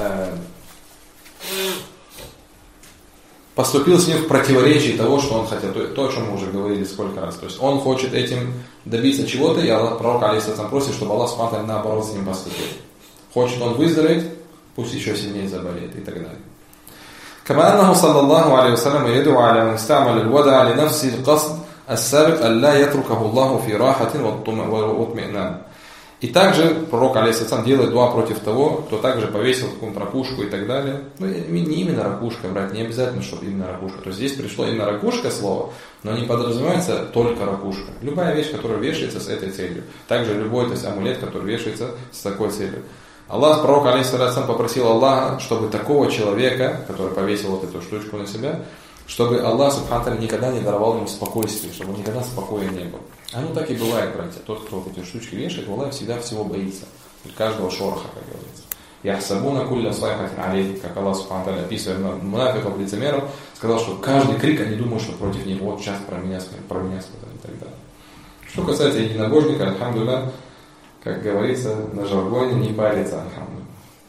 поступил с ним в противоречии того, что он хотел, то, о чем мы уже говорили сколько раз. То есть он хочет этим добиться чего-то, и Аллах, пророк алейхиссалям, просит, чтобы Аллах Субхану ва Тааля наоборот с ним поступил. Хочет он выздороветь, пусть еще сильнее заболеет и так далее. كما أنه صلى الله عليه وسلم يدعو على من استعمل الودع لنفسه القصد السابق ألا يتركه الله في راحة واطمئنان. И также пророк, алейхиссалям, делает дуа против того, кто также повесил какую-то ракушку и так далее. Ну, не именно ракушка, брать, не обязательно, чтобы именно ракушка. То есть здесь пришло именно ракушка слово, но не подразумевается только ракушка. Любая вещь, которая вешается с этой целью. Также любой, то есть амулет, который вешается с такой целью. Аллах, пророк, алейхиссалям, попросил Аллаха, чтобы такого человека, который повесил вот эту штучку на себя, чтобы Аллах, субхану, никогда не даровал ему спокойствия, чтобы он никогда спокоя не был. Оно так и бывает, братья. Тот, кто эти штучки вешает, Аллах всегда всего боится. Каждого шороха, как говорится. «Яхсабуна кулля сайхатин алейхи», как Аллах, субхану, описывая мунафиков, лицемеров, сказал, что каждый крик, они думают, что против него, вот сейчас про меня сказали и так далее. Что касается единобожника, альхамдулилля, как говорится, на жаргоне не парится, альхамдулилля.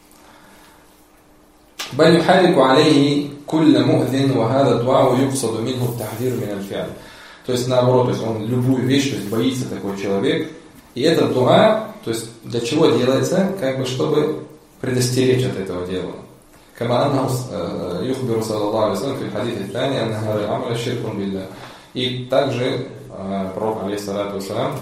بل يحرك عليه كل مؤذن وهذا الدعاء يقصد منه التحذير من الفعل. То есть наоборот, то есть он любую вещь, то есть боится такой человек. И этот дуа, то есть для чего делается, как бы чтобы предостеречь от этого дела. كما أنه يخبر صلى الله عليه وسلم في الحديث الثاني أن هذا العمل شرك بالله. И также пророк, алейхиссалату вассалям,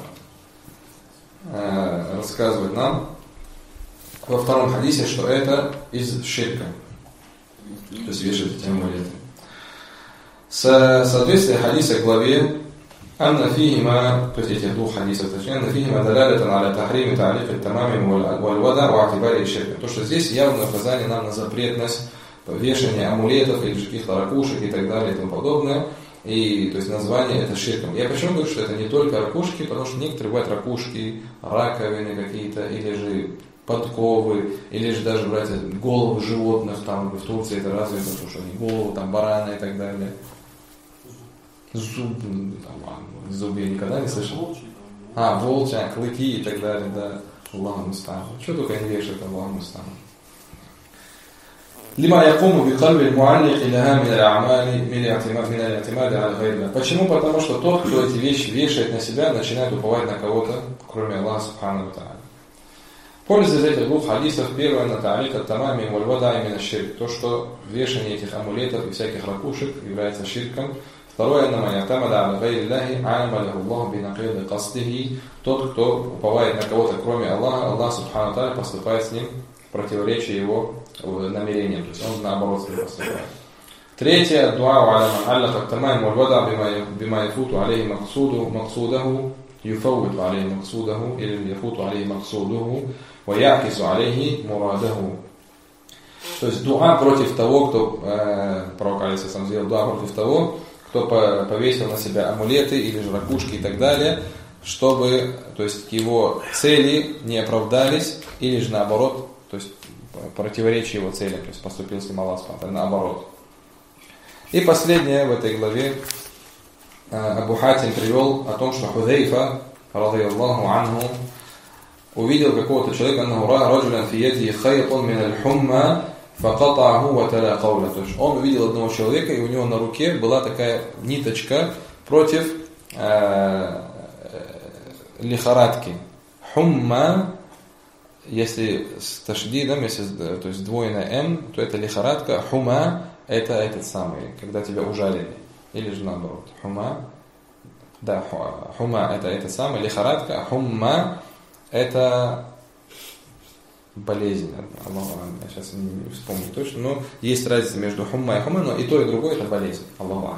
рассказывает нам во втором хадисе, что это из ширка. То есть вешать эти амулеты. Соответствие хадиса к главе أن فيهما, то есть этих двух хадисов, точнее, أن فيهما دلالة على تحريم تعليق التمام والودع واعتباره شركا. То, что здесь явное указание нам на запретность вешания амулетов или каких-то ракушек и так далее и тому подобное. И то есть название это ширком. Я почему говорю, что это не только ракушки, потому что некоторые бывают ракушки, раковины какие-то, или же подковы, или же даже брать головы животных, там в Турции это развито, потому что они головы, там барана и так далее. Зубы я никогда не слышал. Волчья, клыки и так далее, да. Аллаху муста'ан. Что только не вешают, Аллаху муста'ан. لما يقوم بقلب المعلق لها من الأعمال من الاعتماد على غير الله. Почему? Потому что тот, кто эти вещи вешает на себя, начинает уповать на кого-то, кроме Аллаха субхану ва тааля. Польза из этих двух хадисов: первое, на та'алик ат-тамами валь-вада именно ширк, то, что вешание этих амулетов и всяких ракушек является ширком. Второе, на маятамада аля гайри Аллахи а'амалиху Аллаху бинакиди кастихи, тот, кто уповает на кого-то, кроме Аллаха, Аллах субхану ва тааля поступает с ним в противоречие его намерениям, то есть он наоборот с ним поступает. Третье, дуа аля ман аллаха ат-тамами валь-вада бима яфуту алейхи максудаху юфаввиту алейхи максудаху или яфуту алейхи максудуху ва я'кису алейхи мурадаху. То есть дуа против того, кто, пророк алейхиссалям сделал дуа против того, кто повесил на себя амулеты или же ракушки и так далее, чтобы, то есть, его цели не оправдались, или же наоборот, то есть противоречие его целям, то есть поступил с ним Аллах наоборот. И последнее в этой главе Абу Хатим привел о том, что Худейфа, радийаллаху анху, увидел какого-то человека, аннаху ра раджулян фи ядихи хайтун мин аль-хумма факатаху ва тала кауля. То есть он увидел одного человека, и у него на руке была такая ниточка против лихорадки. Хумма, если с ташдидом, если то есть двойное м, то это лихорадка. Хума это этот самый, когда тебя ужалили. Или же наоборот. Хума, да, хума это этот самый, лихорадка, а хумма это болезнь. Я сейчас не вспомню точно, но есть разница между хумма и хума, но и то, и другое это болезнь. Аллаху.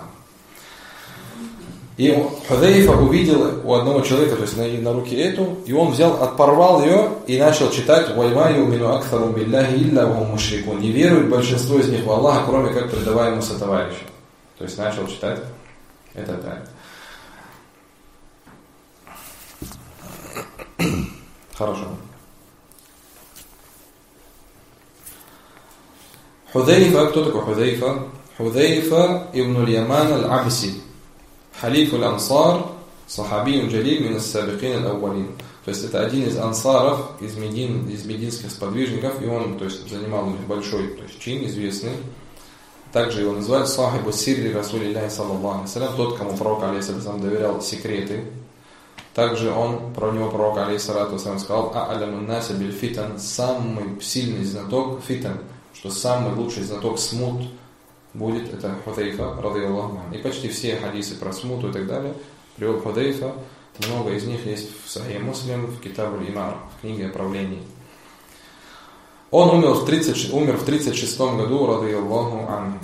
И Худейфа увидел у одного человека, то есть на руке эту, и он отпорвал ее и начал читать «Вальма юмину акфару билляхи илля ва хум мушрикун». Не верует большинство из них в Аллаха, кроме как предаваемому сотоварищу. То есть начал читать этот аят. Хорошо. Худейфа, кто такой Худейфа? Худейфа ибн аль-Яман аль-Абси. Халиф аль-Ансар, сахабиюн джалиль мин ас-сабикин аль-аввалин. То есть это один из ансаров, из мединских сподвижников, и он, то есть, занимал большой, то есть, чин, известный. Также его называют сахибу сирри расулилляхи саллаллаху алейхи салям, тот, кому пророк алейхиссалям доверял секреты. Также про него пророк алейхиссалям сказал: а'алямун наси биль фитан, самый сильный знаток фитан, что самый лучший знаток смут будет это Худейфа, радийаллаху анху. И почти все хадисы про смуту и так далее привел Худейфа. Много из них есть в Сахих Муслим, в Китабуль Имар, в книге о правлении. Он умер в 36 году, радийаллаху анху.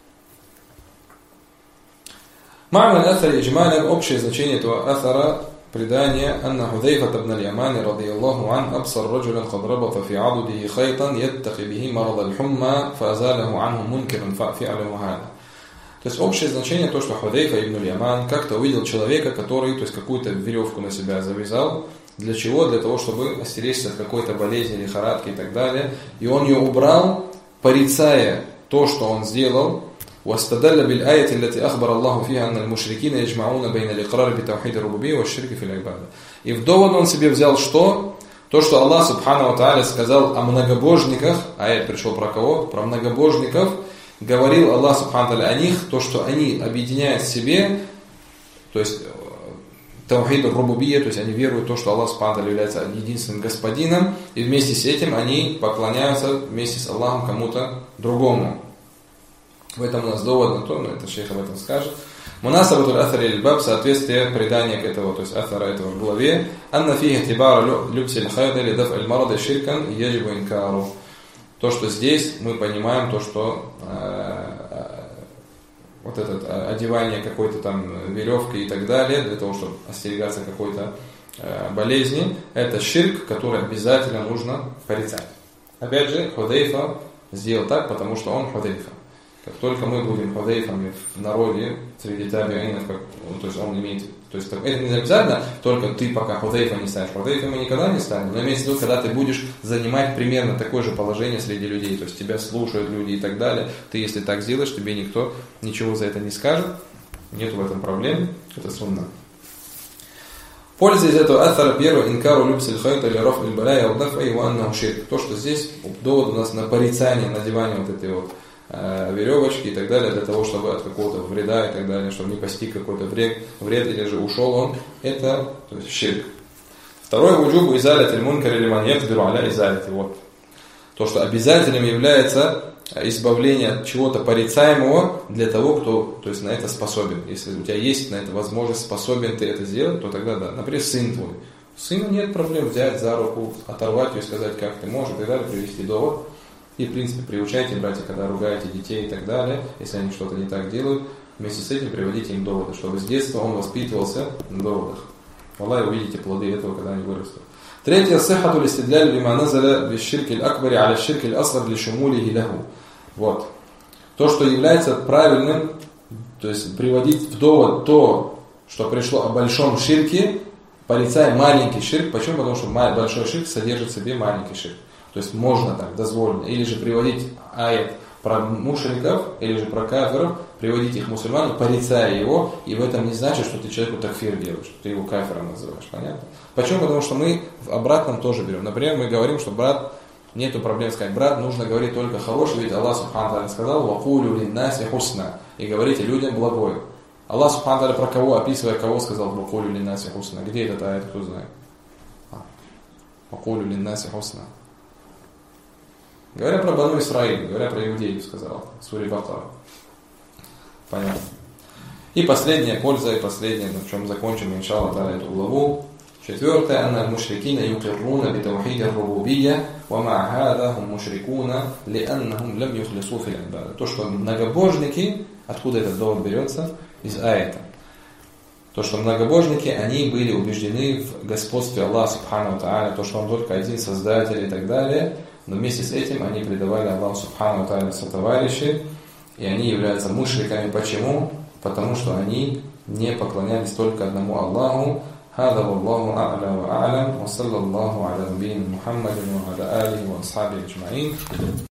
Ма'на аль-Аthар иджмалян, общее значение этого Аthара предание «Анна Худайфа ибн аль-Ямани радияллаху ан абсар раджулян кад рабата фи адудихи хайтан яттахи бихи марад аль-хумма фазалаху анху мункиран фа'фи'алаху хада». То есть общее значение то, что Худайфа ибн аль-Яман как-то увидел человека, который, то есть какую-то веревку на себя завязал. Для чего? Для того, чтобы остеречься от какой-то болезни, лихорадки и так далее. И он ее убрал, порицая то, что он сделал. واستدل بالآية التي أخبر الله فيها أن المشركين يجمعون بين الإقرار بتوحيد الربوبية والشرك في العبادة. И в довод он себе взял что? То, что Аллах Субхану ва Тааля сказал о многобожниках, аят пришел про кого? Про многобожников. Говорил Аллах Субхану ва Тааля о них, то, что они объединяют в себе, то есть таухид ар-рубубия, то есть они веруют в то, что Аллах Субхану ва Тааля является единственным господином, и вместе с этим они поклоняются вместе с Аллахом кому-то другому. В этом у нас довод на то, но это шейх об этом скажет. Мунасабатуль атхари аль-баб, соответствие предания к этому, то есть атхара этого в главе. Анна фиха тибара любсиль хайда ли даф аль-марада ширкан яджибу инкару. То, что здесь мы понимаем, то, что вот это одевание какой-то там веревки и так далее, для того, чтобы остерегаться какой-то болезни, это ширк, который обязательно нужно порицать. Опять же, Худайфа сделал так, потому что он Худайфа. Как только мы будем худайфами в народе, среди табиинов, то есть он имеет, то есть это не обязательно, только ты пока худайфа не станешь. Худайфами никогда не станешь, но имеется в виду, когда ты будешь занимать примерно такое же положение среди людей, то есть тебя слушают люди и так далее, ты если так сделаешь, тебе никто ничего за это не скажет, нет в этом проблем, это сунна. Польза из этого аттара первое, инкару любсиль хайта или роф иль балая алдафа и ванна ширк. То, что здесь довод у нас на порицание, надевание вот этой вот веревочки и так далее, для того, чтобы от какого-то вреда и так далее, чтобы не постиг какой-то вред или же ушел он, это то есть ширк. Второе, вуджубу изалят иль-мункар лиман якдиру аля изалят. Вот. То, что обязательным является избавление от чего-то порицаемого для того, кто то есть, на это способен. Если у тебя есть на это возможность, способен ты это сделать, то тогда да. Например, сын твой. Сыну нет проблем взять за руку, оторвать ее и сказать, как ты можешь, и так далее, привести довод. И, в принципе, приучайте, братья, когда ругаете детей и так далее, если они что-то не так делают, вместе с этим приводите им доводы, чтобы с детства он воспитывался на доводах. Аллах, увидите плоды этого, когда они вырастут. Третье, сихату листидляль бима назаля бишширки аль-акбари аля ширки аль-асгар ли шумулихи лаху. Вот. То, что является правильным, то есть приводить в довод то, что пришло о большом ширке, порицая маленький ширк. Почему? Потому что большой ширк содержит в себе маленький ширк. То есть можно так, дозволено. Или же приводить аят про мушриков, или же про кафиров, приводить их мусульман, порицая его, и в этом не значит, что ты человеку такфир делаешь, что ты его кафиром называешь. Понятно? Почему? Потому что мы в обратном тоже берем. Например, мы говорим, что брат, нету проблем сказать, брат, нужно говорить только хорошее, ведь Аллах Субхану Тааля сказал, «Вакулю линнаси хусна», и говорите людям благое. Аллах Субхану Тааля про кого, описывая кого, сказал, «Вакулю линнаси хусна». Где этот аят, кто знает? «Вакулю линнаси хусна». Говоря про Бану Исраиль, говоря про иудеев, сказал Сури Бакара. Понятно. И последняя польза, и последняя, на чем закончим, иншаллах, эту главу. Четвертое, анна мушрикина юкирруна битаухиди ар-рубубия, ва ма хада хум мушрикуна, лианнахум лам юхлису фил ибада. То, что многобожники, откуда этот довод берется? Из аята. То, что многобожники, они были убеждены в господстве Аллаха Субхану Тааля, то, что Он только один Создатель и так далее. Но вместе с этим они предавали Аллаху Субхану Тааля сотоварищей, и они являются мушриками. Почему? Потому что они не поклонялись только одному Аллаху. هذا والله أعلى وأعلم وصلى الله على نبينا محمد وعلى آله وأصحابه أجمعين.